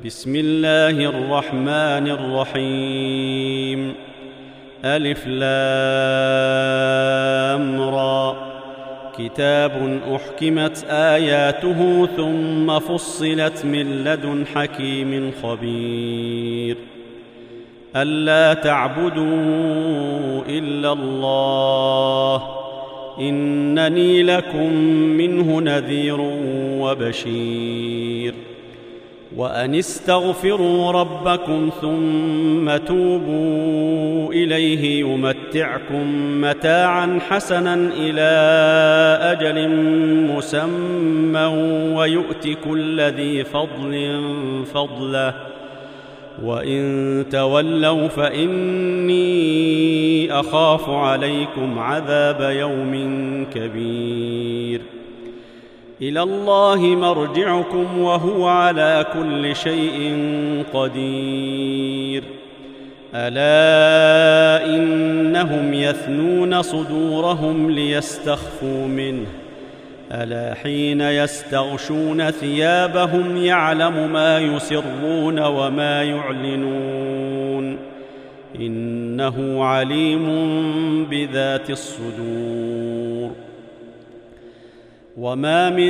بسم الله الرحمن الرحيم. ألف لام را. كتاب أحكمت آياته ثم فصلت من لدن حكيم خبير. ألا تعبدوا إلا الله إنني لكم منه نذير وبشير. وأن استغفروا ربكم ثم توبوا إليه يمتعكم متاعا حسنا إلى أجل مسمى ويؤت كل ذي فضل فضله وإن تولوا فإني أخاف عليكم عذاب يوم كبير. إلى الله مرجعكم وهو على كل شيء قدير. ألا إنهم يثنون صدورهم ليستخفوا منه ألا حين يستغشون ثيابهم يعلم ما يسرون وما يعلنون إنه عليم بذات الصدور. وما من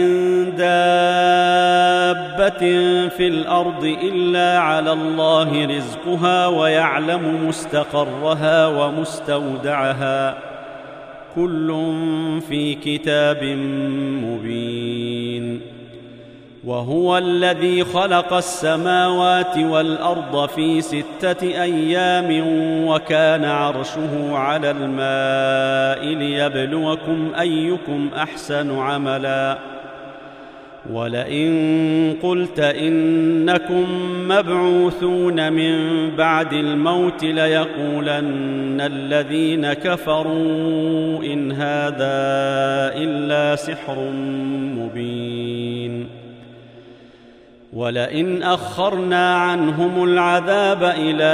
دابة في الأرض إلا على الله رزقها ويعلم مستقرها ومستودعها كل في كتاب مبين. وهو الذي خلق السماوات والأرض في 6 أيام وكان عرشه على الماء ليبلوكم أيكم أحسن عملا. ولئن قلت إنكم مبعوثون من بعد الموت ليقولن الذين كفروا إن هذا إلا سحر مبين. ولئن أخرنا عنهم العذاب إلى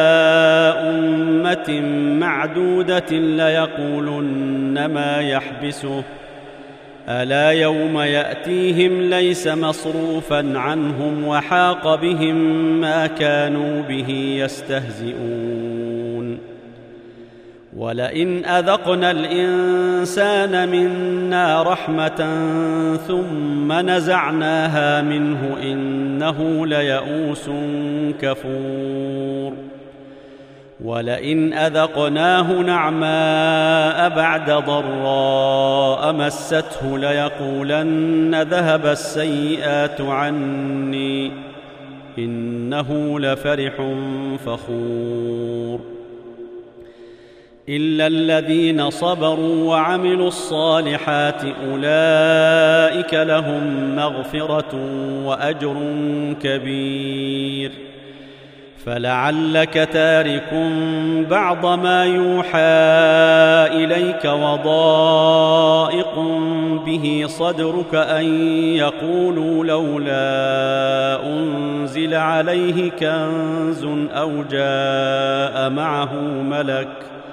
أمة معدودة ليقولن ما يحبسه ألا يوم يأتيهم ليس مصروفا عنهم وحاق بهم ما كانوا به يستهزئون. ولئن أذقنا الإنسان منا رحمة ثم نزعناها منه إنه ليئوس كفور. ولئن أذقناه نعماء بعد ضراء مسته ليقولن ذهب السيئات عني إنه لفرح فخور. إلا الذين صبروا وعملوا الصالحات أولئك لهم مغفرة وأجر كبير. فلعلك تارك بعض ما يوحى إليك وضائق به صدرك أن يقولوا لولا أنزل عليه كنز أو جاء معه ملك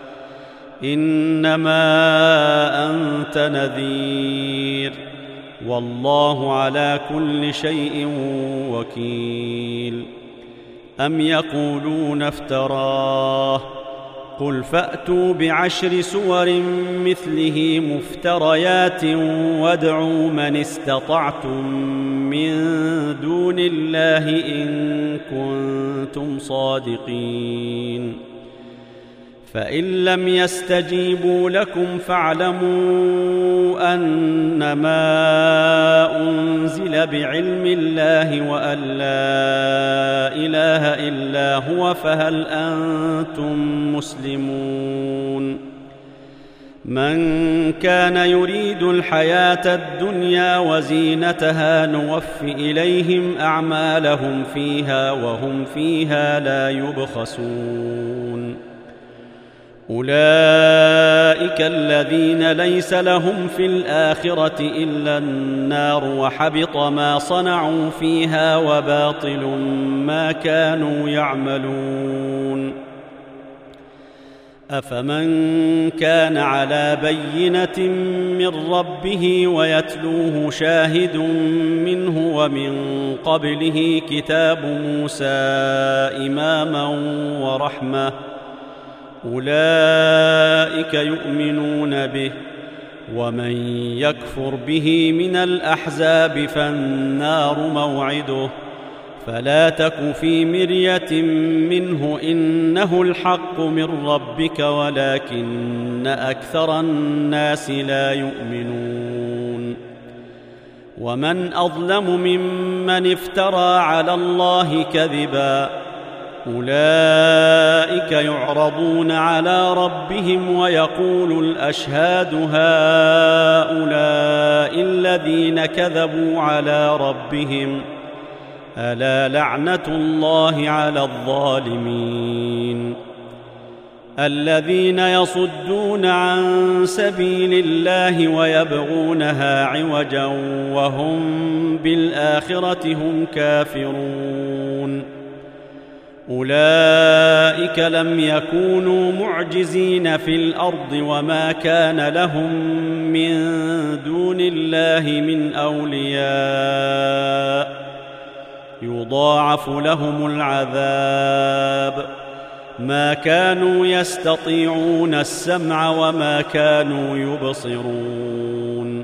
إنما أنت نذير والله على كل شيء وكيل. أم يقولون افتراه قل فأتوا ب10 سور مثله مفتريات وادعوا من استطعتم من دون الله إن كنتم صادقين. فإن لم يستجيبوا لكم فاعلموا أنما أنزل بعلم الله وأن لا إله إلا هو فهل أنتم مسلمون. من كان يريد الحياة الدنيا وزينتها نوف إليهم أعمالهم فيها وهم فيها لا يبخسون. أولئك الذين ليس لهم في الآخرة إلا النار وحبط ما صنعوا فيها وباطل ما كانوا يعملون. أفمن كان على بينة من ربه ويتلوه شاهد منه ومن قبله كتاب موسى إماما ورحمة أولئك يؤمنون به، ومن يكفر به من الأحزاب فالنار موعده، فلا تك في مرية منه إنه الحق من ربك ولكن أكثر الناس لا يؤمنون. ومن أظلم ممن افترى على الله كذبا، أولئك يعرضون على ربهم ويقول الأشهاد هؤلاء الذين كذبوا على ربهم، ألا لعنة الله على الظالمين. الذين يصدون عن سبيل الله ويبغونها عوجا وهم بالآخرة هم كافرون، أولئك لم يكونوا معجزين في الأرض وما كان لهم من دون الله من أولياء، يضاعف لهم العذاب، ما كانوا يستطيعون السمع وما كانوا يبصرون.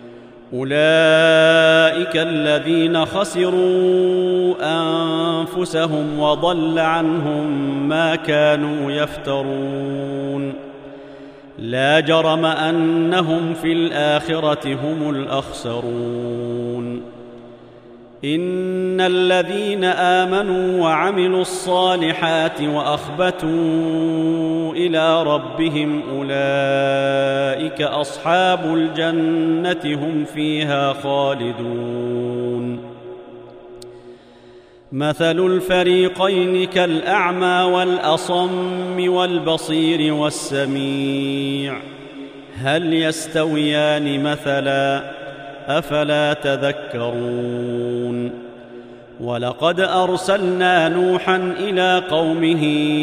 أولئك الذين خسروا أنفسهم وضل عنهم ما كانوا يفترون، لا جرم أنهم في الآخرة هم الأخسرون. إن الذين آمنوا وعملوا الصالحات وأخبتوا إلى ربهم أولئك أصحاب الجنة هم فيها خالدون. مثل الفريقين كالأعمى والأصم والبصير والسميع، هل يستويان مثلا؟ أفلا تذكرون. ولقد أرسلنا نوحا إلى قومه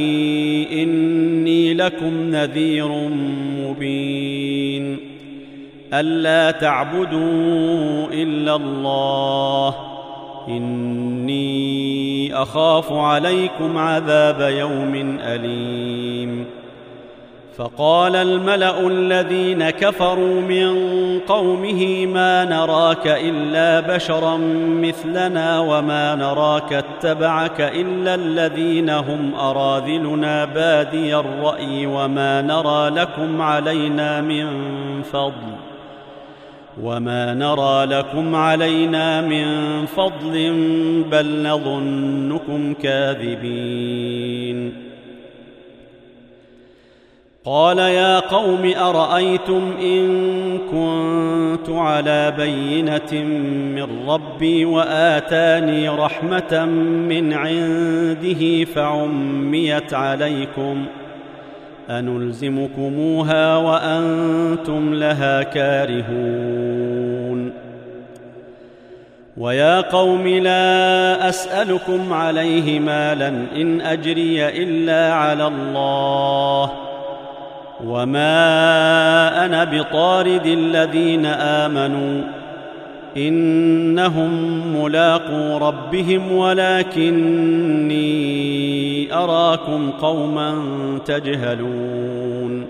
إني لكم نذير مبين، ألا تعبدوا إلا الله، إني أخاف عليكم عذاب يوم أليم. فقال الملأ الذين كفروا من قومه ما نراك إلا بشرا مثلنا وما نراك اتبعك إلا الذين هم أراذلنا بادي الرأي وما نرى لكم علينا من فضل بل نظنكم كاذبين. قال يا قوم أرأيتم إن كنت على بينة من ربي وآتاني رحمة من عنده فعميت عليكم أنلزمكموها وأنتم لها كارهون. ويا قوم لا أسألكم عليه مالا إن أجري إلا على الله، وما أنا بطارد الذين آمنوا إنهم ملاقو ربهم ولكني أراكم قوما تجهلون.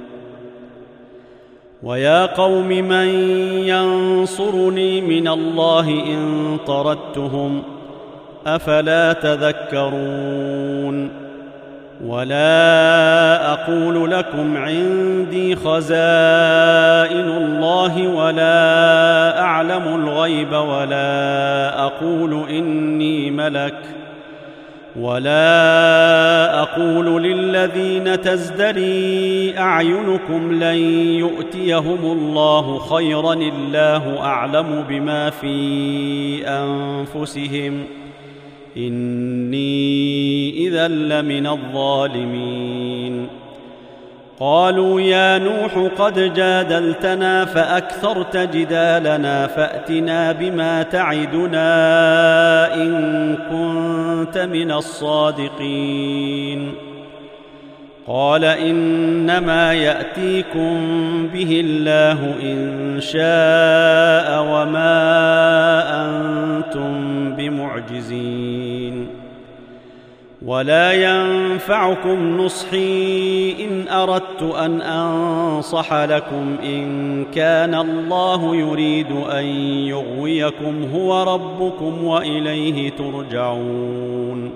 ويا قوم من ينصرني من الله إن طردتهم أفلا تذكرون. ولا أقول لكم عندي خزائن الله ولا أعلم الغيب ولا أقول إني ملك ولا أقول للذين تزدري أعينكم لن يؤتيهم الله خيرا الله أعلم بما في أنفسهم إني إذا لمن الظالمين. قالوا يا نوح قد جادلتنا فأكثرت جدالنا فأتنا بما تعدنا إن كنت من الصادقين. قال إنما يأتيكم به الله إن شاء وما أنتم بمعجزين. ولا ينفعكم نصحي إن أردت أن أنصح لكم إن كان الله يريد أن يغويكم هو ربكم وإليه ترجعون.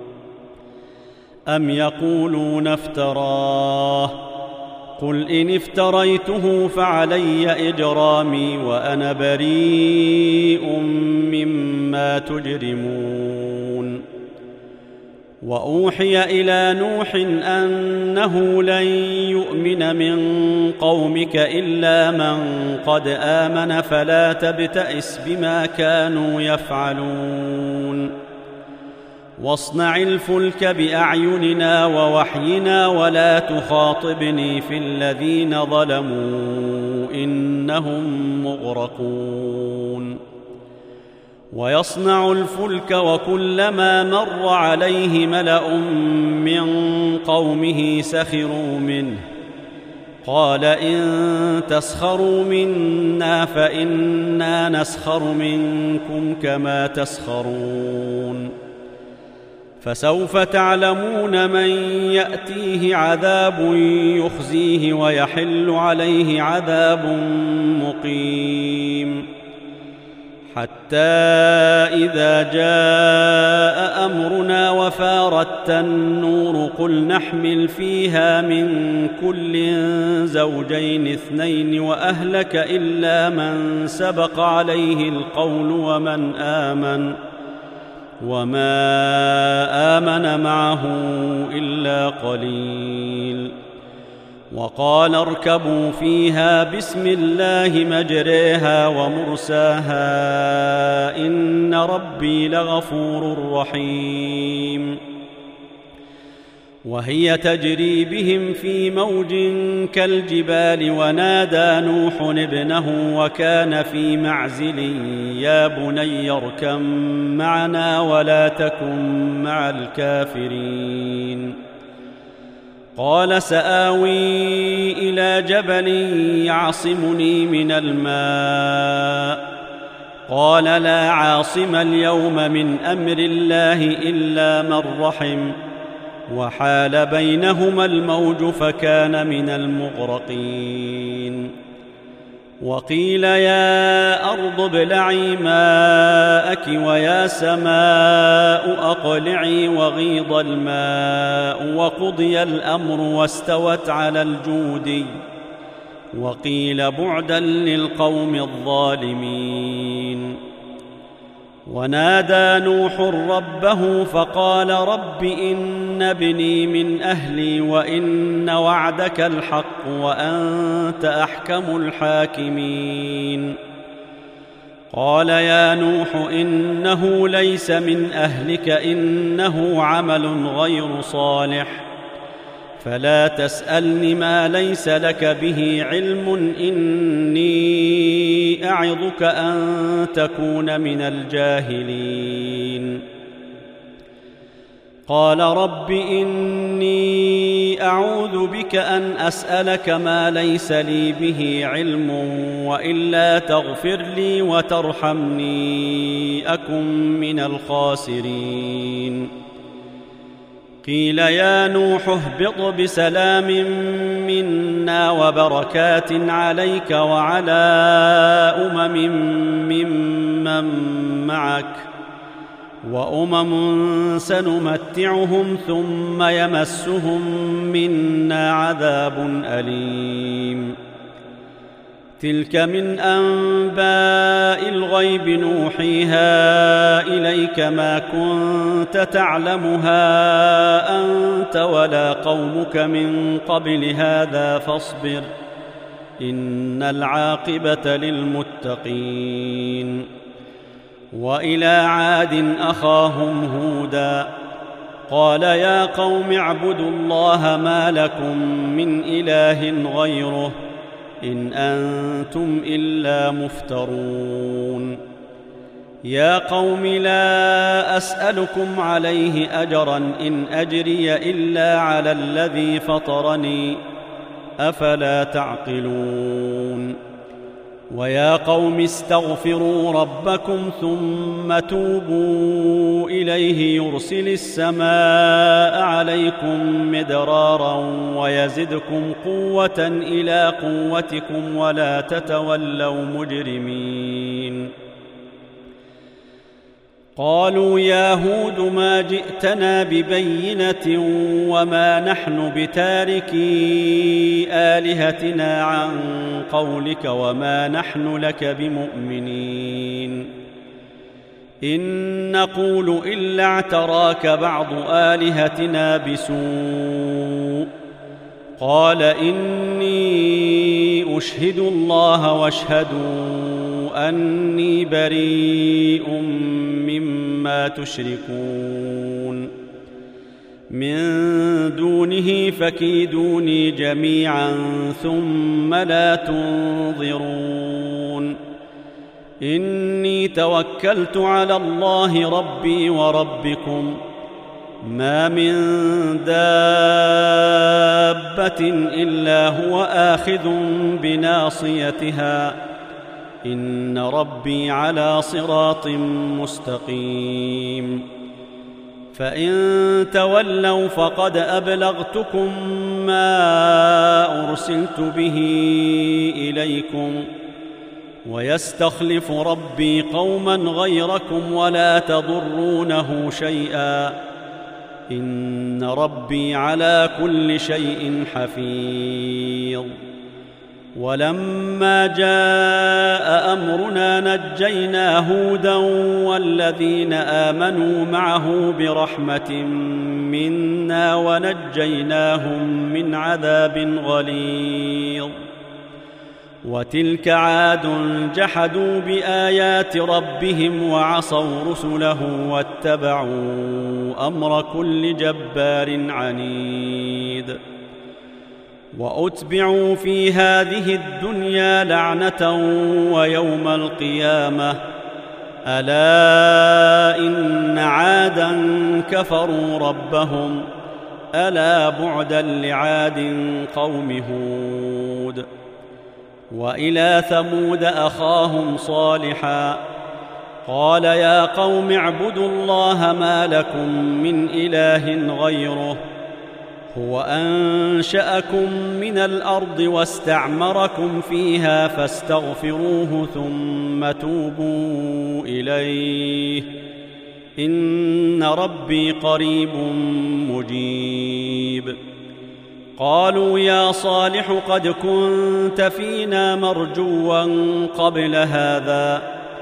أم يقولون افتراه قل إن افتريته فعلي إجرامي وأنا بريء مما تجرمون. وأوحي إلى نوح أنه لن يؤمن من قومك إلا من قد آمن فلا تبتئس بما كانوا يفعلون. واصنع الفلك بأعيننا ووحينا ولا تخاطبني في الذين ظلموا إنهم مغرقون. ويصنع الفلك وكلما مر عليه ملأ من قومه سخروا منه قال إن تسخروا منا فإنا نسخر منكم كما تسخرون. فسوف تعلمون من يأتيه عذاب يخزيه ويحل عليه عذاب مقيم. حتى إذا جاء أمرنا وفارت النور قل نحمل فيها من كل زوجين اثنين وأهلك إلا من سبق عليه القول وما آمن معه إلا قليل. وقال اركبوا فيها بسم الله مجريها ومرساها إن ربي لغفور رحيم. وهي تجري بهم في موج كالجبال ونادى نوح ابنه وكان في معزل يا بني اركب معنا ولا تكن مع الكافرين. قال سآوي إلى جبل يعصمني من الماء قال لا عاصم اليوم من أمر الله إلا من رحم وحال بينهما الموج فكان من المغرقين. وقيل يا أرض ابلعي ماءك ويا سماء أقلعي وغيض الماء وقضي الأمر واستوت على الجودي وقيل بعدا للقوم الظالمين. ونادى نوح ربه فقال رب إن ابني من أهلي وإن وعدك الحق وأنت أحكم الحاكمين. قال يا نوح إنه ليس من أهلك إنه عمل غير صالح فلا تسألني ما ليس لك به علم إني أعظك أن تكون من الجاهلين. قال رب إني أعوذ بك أن أسألك ما ليس لي به علم وإلا تغفر لي وترحمني أكن من الخاسرين. قيل يا نوح اهبط بسلام منا وبركات عليك وعلى ممن معك وأمم سنمتعهم ثم يمسهم منا عذاب أليم. تلك من أنباء الغيب نوحيها إليك ما كنت تعلمها أنت ولا قومك من قبل هذا فاصبر إن العاقبة للمتقين. وإلى عاد أخاهم هودا قال يا قوم اعبدوا الله ما لكم من إله غيره إن أنتم إلا مفترون. يا قوم لا أسألكم عليه أجرا إن أجري إلا على الذي فطرني أفلا تعقلون ويا قوم استغفروا ربكم ثم توبوا إليه يرسل السماء عليكم مدرارا ويزدكم قوة إلى قوتكم ولا تتولوا مجرمين قالوا يا هود ما جئتنا ببينة وما نحن بتاركي آلهتنا عن قولك وما نحن لك بمؤمنين إن نقول إلا اعتراك بعض آلهتنا بسوء قال إني أشهد الله واشهدوا أني بريء مما تشركون من دونه فكيدوني جميعا ثم لا تنظرون إني توكلت على الله ربي وربكم ما من دابة إلا هو آخذ بناصيتها إن ربي على صراط مستقيم فإن تولوا فقد أبلغتكم ما أرسلت به إليكم ويستخلف ربي قوما غيركم ولا تضرونه شيئا إن ربي على كل شيء حفيظ ولما جاء أمرنا نجينا هودا والذين آمنوا معه برحمة منا ونجيناهم من عذاب غليظ وتلك عاد جحدوا بآيات ربهم وعصوا رسله واتبعوا أمر كل جبار عنيد وأتبعوا في هذه الدنيا لعنة ويوم القيامة ألا إن عادا كفروا ربهم ألا بعدا لعاد قوم هود وإلى ثمود أخاهم صالحا قال يا قوم اعبدوا الله ما لكم من إله غيره هو أنشأكم من الأرض واستعمركم فيها فاستغفروه ثم توبوا إليه إن ربي قريب مجيب قالوا يا صالح قد كنت فينا مرجوا قبل هذا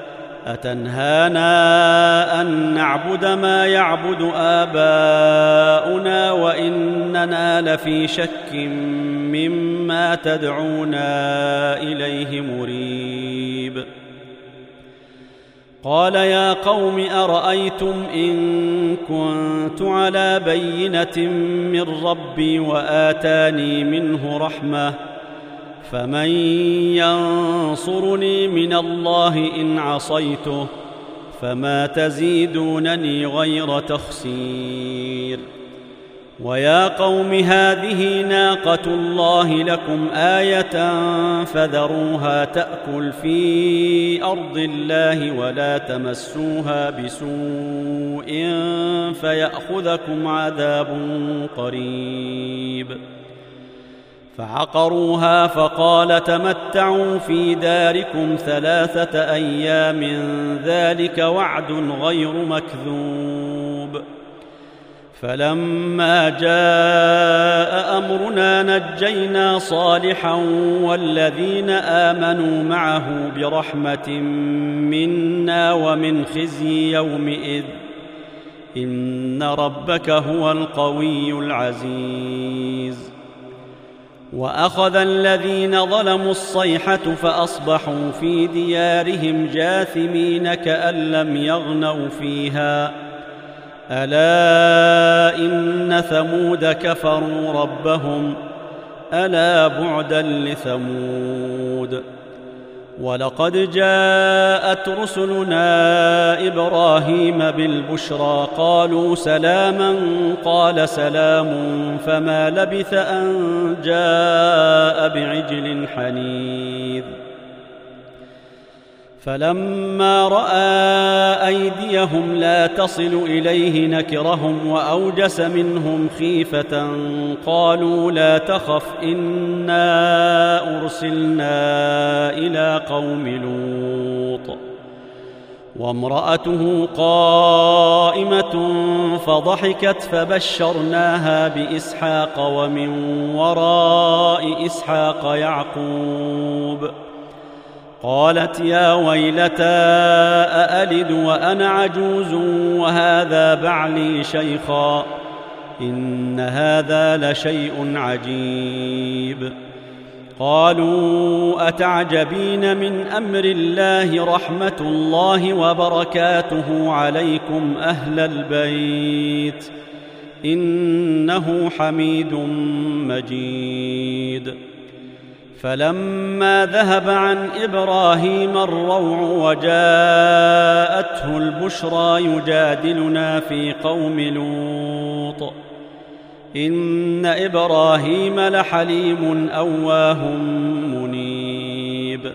أتنهانا أن نعبد ما يعبد آباؤنا وإننا لفي شك مما تدعونا إليه مريب قال يا قوم أرأيتم إن كنت على بينة من ربي وآتاني منه رحمة فمن ينصرني من الله إن عصيته فما تزيدونني غير تخسير ويا قوم هذه ناقة الله لكم آية فذروها تأكل في أرض الله ولا تمسوها بسوء فيأخذكم عذاب قريب فعقروها فقال تمتعوا في داركم 3 أيام ذلك وعد غير مكذوب فلما جاء أمرنا نجينا صالحا والذين آمنوا معه برحمة منا ومن خزي يومئذ إن ربك هو القوي العزيز وأخذ الذين ظلموا الصيحة فأصبحوا في ديارهم جاثمين كأن لم يغنوا فيها ألا إن ثمود كفروا ربهم ألا بعدا لثمود ولقد جاءت رسلنا إبراهيم بالبشرى قالوا سلاما قال سلام فما لبث أن جاء بعجل حنيذ فلما رأى أيديهم لا تصل إليه نكرهم وأوجس منهم خيفة قالوا لا تخف إنا أرسلنا إلى قوم لوط وامرأته قائمة فضحكت فبشرناها بإسحاق ومن وراء إسحاق يعقوب قالت يا ويلتى أألد وأنا عجوز وهذا بعلي شيخا إن هذا لشيء عجيب قالوا أتعجبين من أمر الله رحمة الله وبركاته عليكم أهل البيت إنه حميد مجيد فلما ذهب عن إبراهيم الروع وجاءته البشرى يجادلنا في قوم لوط إن إبراهيم لحليم أواه منيب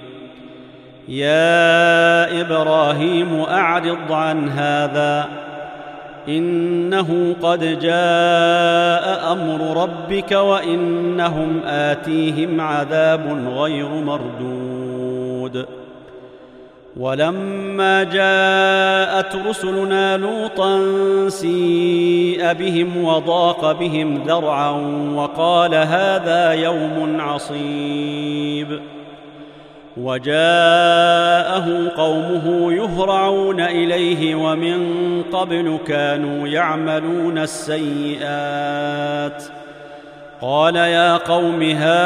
يا إبراهيم أعرض عن هذا إنه قد جاء أمر ربك وإنهم آتيهم عذاب غير مردود ولما جاءت رسلنا لوطا سيء بهم وضاق بهم ذرعا وقال هذا يوم عصيب وجاءه قومه يهرعون إليه ومن قبل كانوا يعملون السيئات قال يا قوم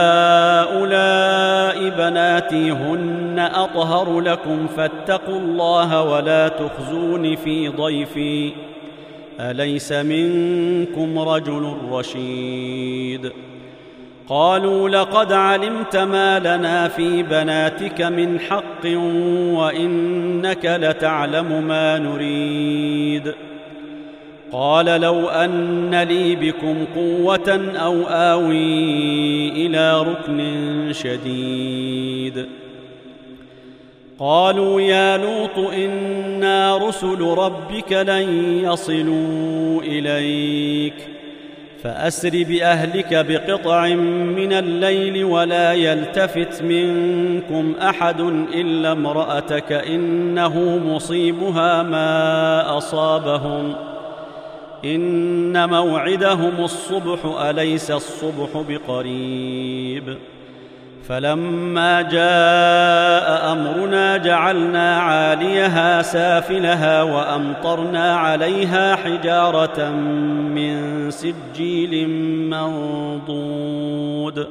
هؤلاء بناتي هن أطهر لكم فاتقوا الله ولا تخزون في ضيفي أليس منكم رجل رشيد قالوا لقد علمت ما لنا في بناتك من حق وإنك لتعلم ما نريد قال لو أن لي بكم قوة أو آوي إلى ركن شديد قالوا يا لوط إنا رسل ربك لن يصلوا إليك فأسر بأهلك بقطع من الليل ولا يلتفت منكم أحد إلا امرأتك إنه مصيبها ما أصابهم إن موعدهم الصبح أليس الصبح بقريب فلما جاء أمرنا جعلنا عاليها سافلها وأمطرنا عليها حجارة من سجيل منضود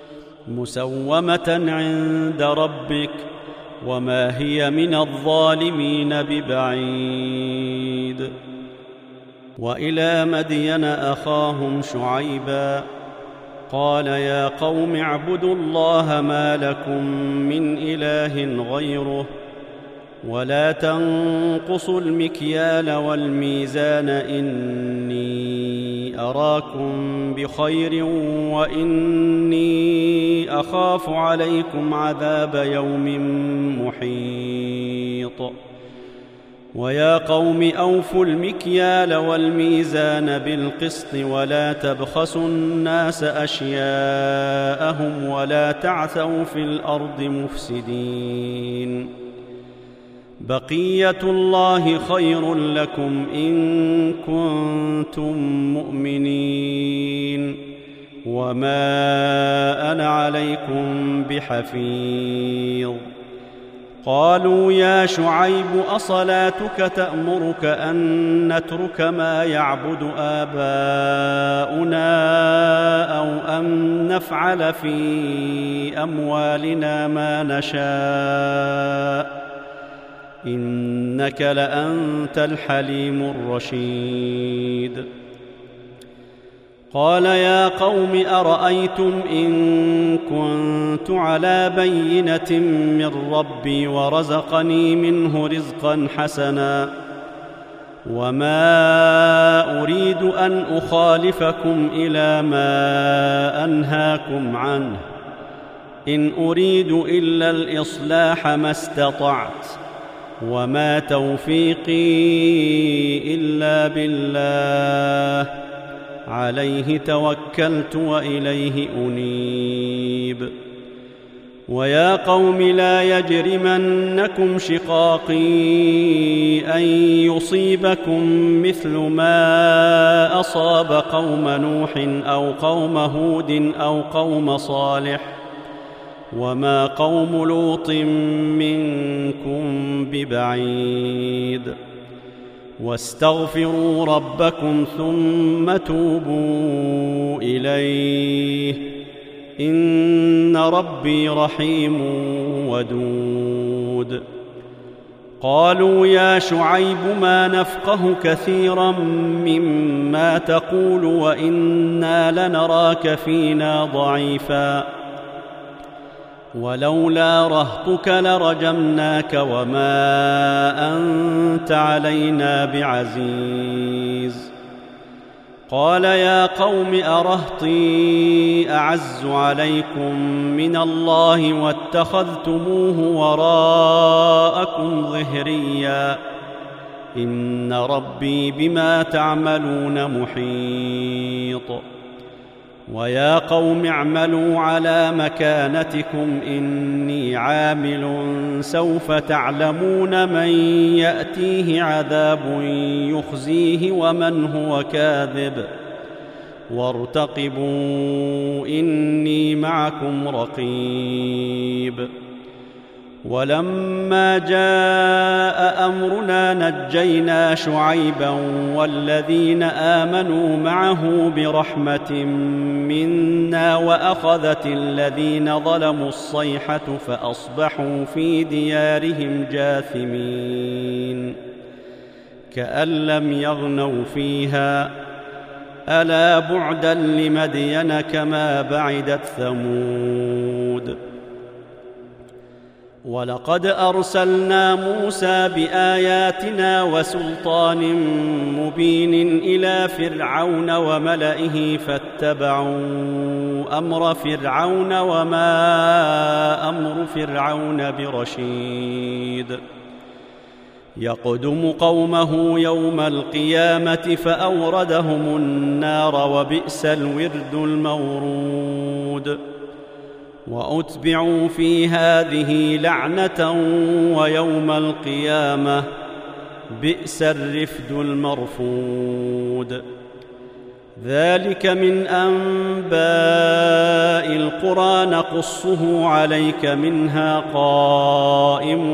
مسومة عند ربك وما هي من الظالمين ببعيد وإلى مدين أخاهم شعيبا قال يا قوم اعبدوا الله ما لكم من إله غيره ولا تنقصوا المكيال والميزان إني أراكم بخير وإني أخاف عليكم عذاب يوم محيط ويا قوم أوفوا المكيال والميزان بالقسط ولا تبخسوا الناس أشياءهم ولا تعثوا في الأرض مفسدين بقية الله خير لكم إن كنتم مؤمنين وما أنا عليكم بحفيظ قالوا يا شعيب أصلاتك تأمرك أن نترك ما يعبد آباؤنا أو أن نفعل في أموالنا ما نشاء إنك لأنت الحليم الرشيد قال يا قوم أرأيتم إن كنت على بينة من ربي ورزقني منه رزقا حسنا وما أريد أن أخالفكم إلى ما أنهاكم عنه إن أريد إلا الإصلاح ما استطعت وما توفيقي إلا بالله عليه توكلت وإليه أنيب ويا قوم لا يجرمنكم شقاقي أن يصيبكم مثل ما أصاب قوم نوح أو قوم هود أو قوم صالح وما قوم لوط منكم ببعيد واستغفروا ربكم ثم توبوا إليه إن ربي رحيم ودود قالوا يا شعيب ما نفقه كثيرا مما تقول وإنا لنراك فينا ضعيفا ولولا رهطك لرجمناك وما أنت علينا بعزيز قال يا قوم أرهطي أعز عليكم من الله واتخذتموه وراءكم ظهريا إن ربي بما تعملون محيط ويا قوم اعملوا على مكانتكم إني عامل سوف تعلمون من يأتيه عذاب يخزيه ومن هو كاذب وارتقبوا إني معكم رقيب ولما جاء أمرنا نجينا شعيبا والذين آمنوا معه برحمة منا وأخذت الذين ظلموا الصيحة فأصبحوا في ديارهم جاثمين كأن لم يغنوا فيها ألا بعدا لمدين كما بعدت ثمود ولقد أرسلنا موسى بآياتنا وسلطان مبين إلى فرعون وملئه فاتبعوا أمر فرعون وما أمر فرعون برشيد يقدم قومه يوم القيامة فأوردهم النار وبئس الورد المورود وأتبعوا في هذه لعنة ويوم القيامة بئس الرفد المرفود ذلك من أنباء القرى نقصه عليك منها قائم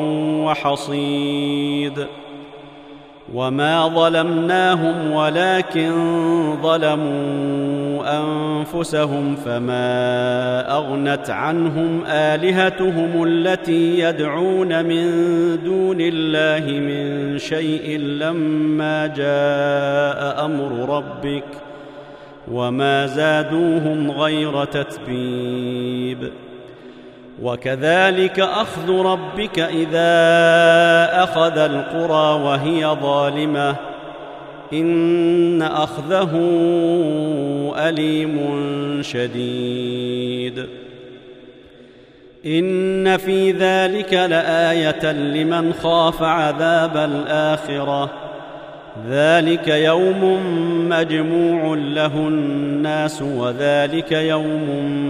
وحصيد وما ظلمناهم ولكن ظلموا أنفسهم فما أغنت عنهم آلهتهم التي يدعون من دون الله من شيء لما جاء أمر ربك وما زادوهم غير تتبيب وكذلك أخذ ربك إذا أخذ القرى وهي ظالمة إن أخذه أليم شديد إن في ذلك لآية لمن خاف عذاب الآخرة ذلك يوم مجموع له الناس وذلك يوم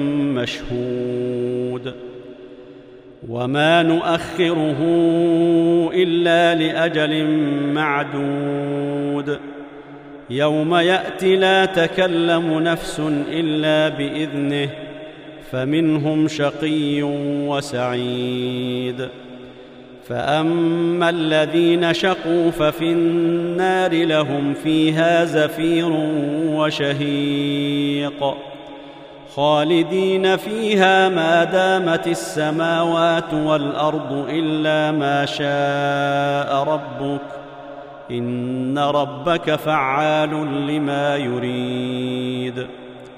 مشهود وما نؤخره إلا لأجل معدود يوم يأتي لا تكلم نفس إلا بإذنه فمنهم شقي وسعيد فأما الذين شقوا ففي النار لهم فيها زفير وشهيق خالدين فيها ما دامت السماوات والأرض إلا ما شاء ربك إن ربك فعال لما يريد حميد.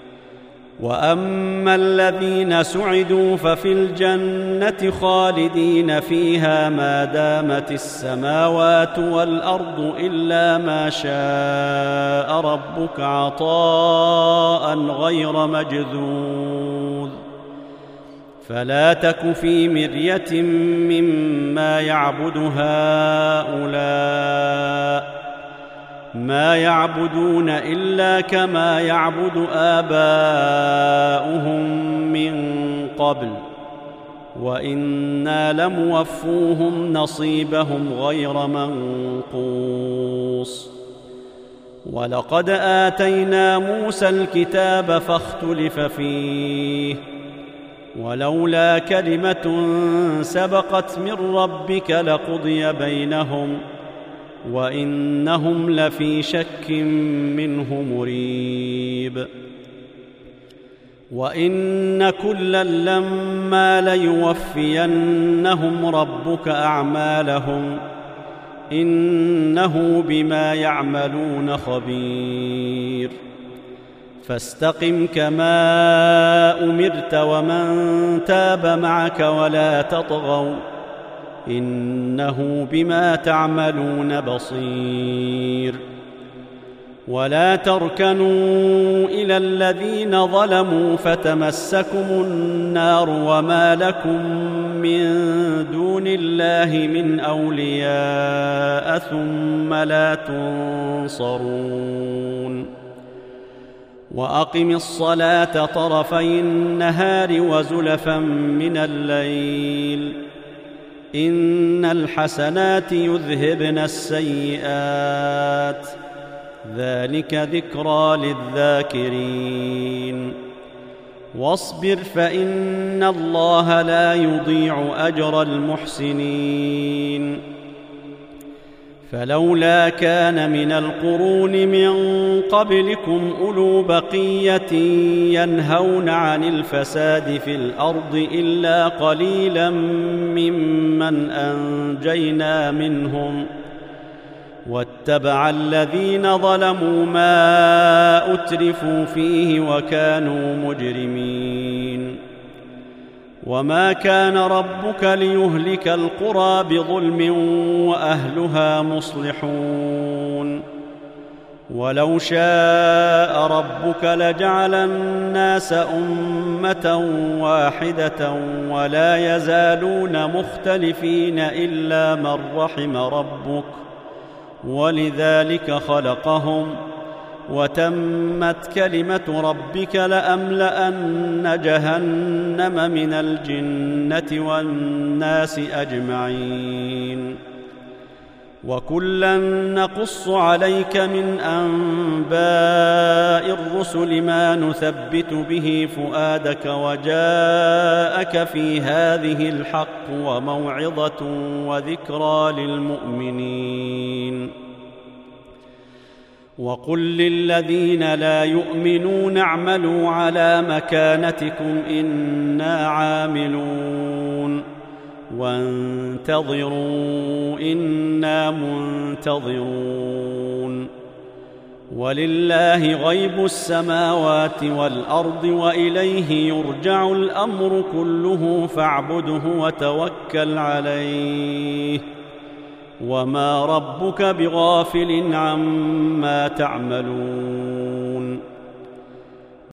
وأما الذين سعدوا ففي الجنة خالدين فيها ما دامت السماوات والأرض إلا ما شاء ربك عطاء غير مجذوذ. فلا تك في مرية مما يعبد هؤلاء، ما يعبدون إلا كما يعبد آباؤهم من قبل، وإنا لموفوهم نصيبهم غير منقوص. ولقد آتينا موسى الكتاب فاختلف فيه، ولولا كلمة سبقت من ربك لقضي بينهم وإنهم لفي شك منه مريب. وإن كلا لما ليوفينهم ربك أعمالهم إنه بما يعملون خبير. فاستقم كما أمرت ومن تاب معك ولا تطغوا إنه بما تعملون بصير. ولا تركنوا إلى الذين ظلموا فتمسكم النار وما لكم من دون الله من أولياء ثم لا تنصرون. وأقم الصلاة طرفي النهار وزلفا من الليل إن الحسنات يذهبن السيئات ذلك ذكرى للذاكرين. واصبر فإن الله لا يضيع أجر المحسنين. فلولا كان من القرون من قبلكم أولو بقية ينهون عن الفساد في الأرض إلا قليلا ممن أنجينا منهم واتبع الذين ظلموا ما أترفوا فيه وكانوا مجرمين. وما كان ربك ليهلك القرى بظلم وأهلها مصلحون. ولو شاء ربك لجعل الناس أمة واحدة ولا يزالون مختلفين إلا من رحم ربك ولذلك خلقهم وتمت كلمة ربك لأملأن جهنم من الجنة والناس أجمعين. وكلا نقص عليك من أنباء الرسل ما نثبت به فؤادك وجاءك في هذه الحق وموعظة وذكرى للمؤمنين. وقل للذين لا يؤمنون اعملوا على مكانتكم إنا عاملون وانتظروا إنا منتظرون. ولله غيب السماوات والأرض وإليه يرجع الأمر كله فاعبده وتوكل عليه وما ربك بغافل عما تعملون.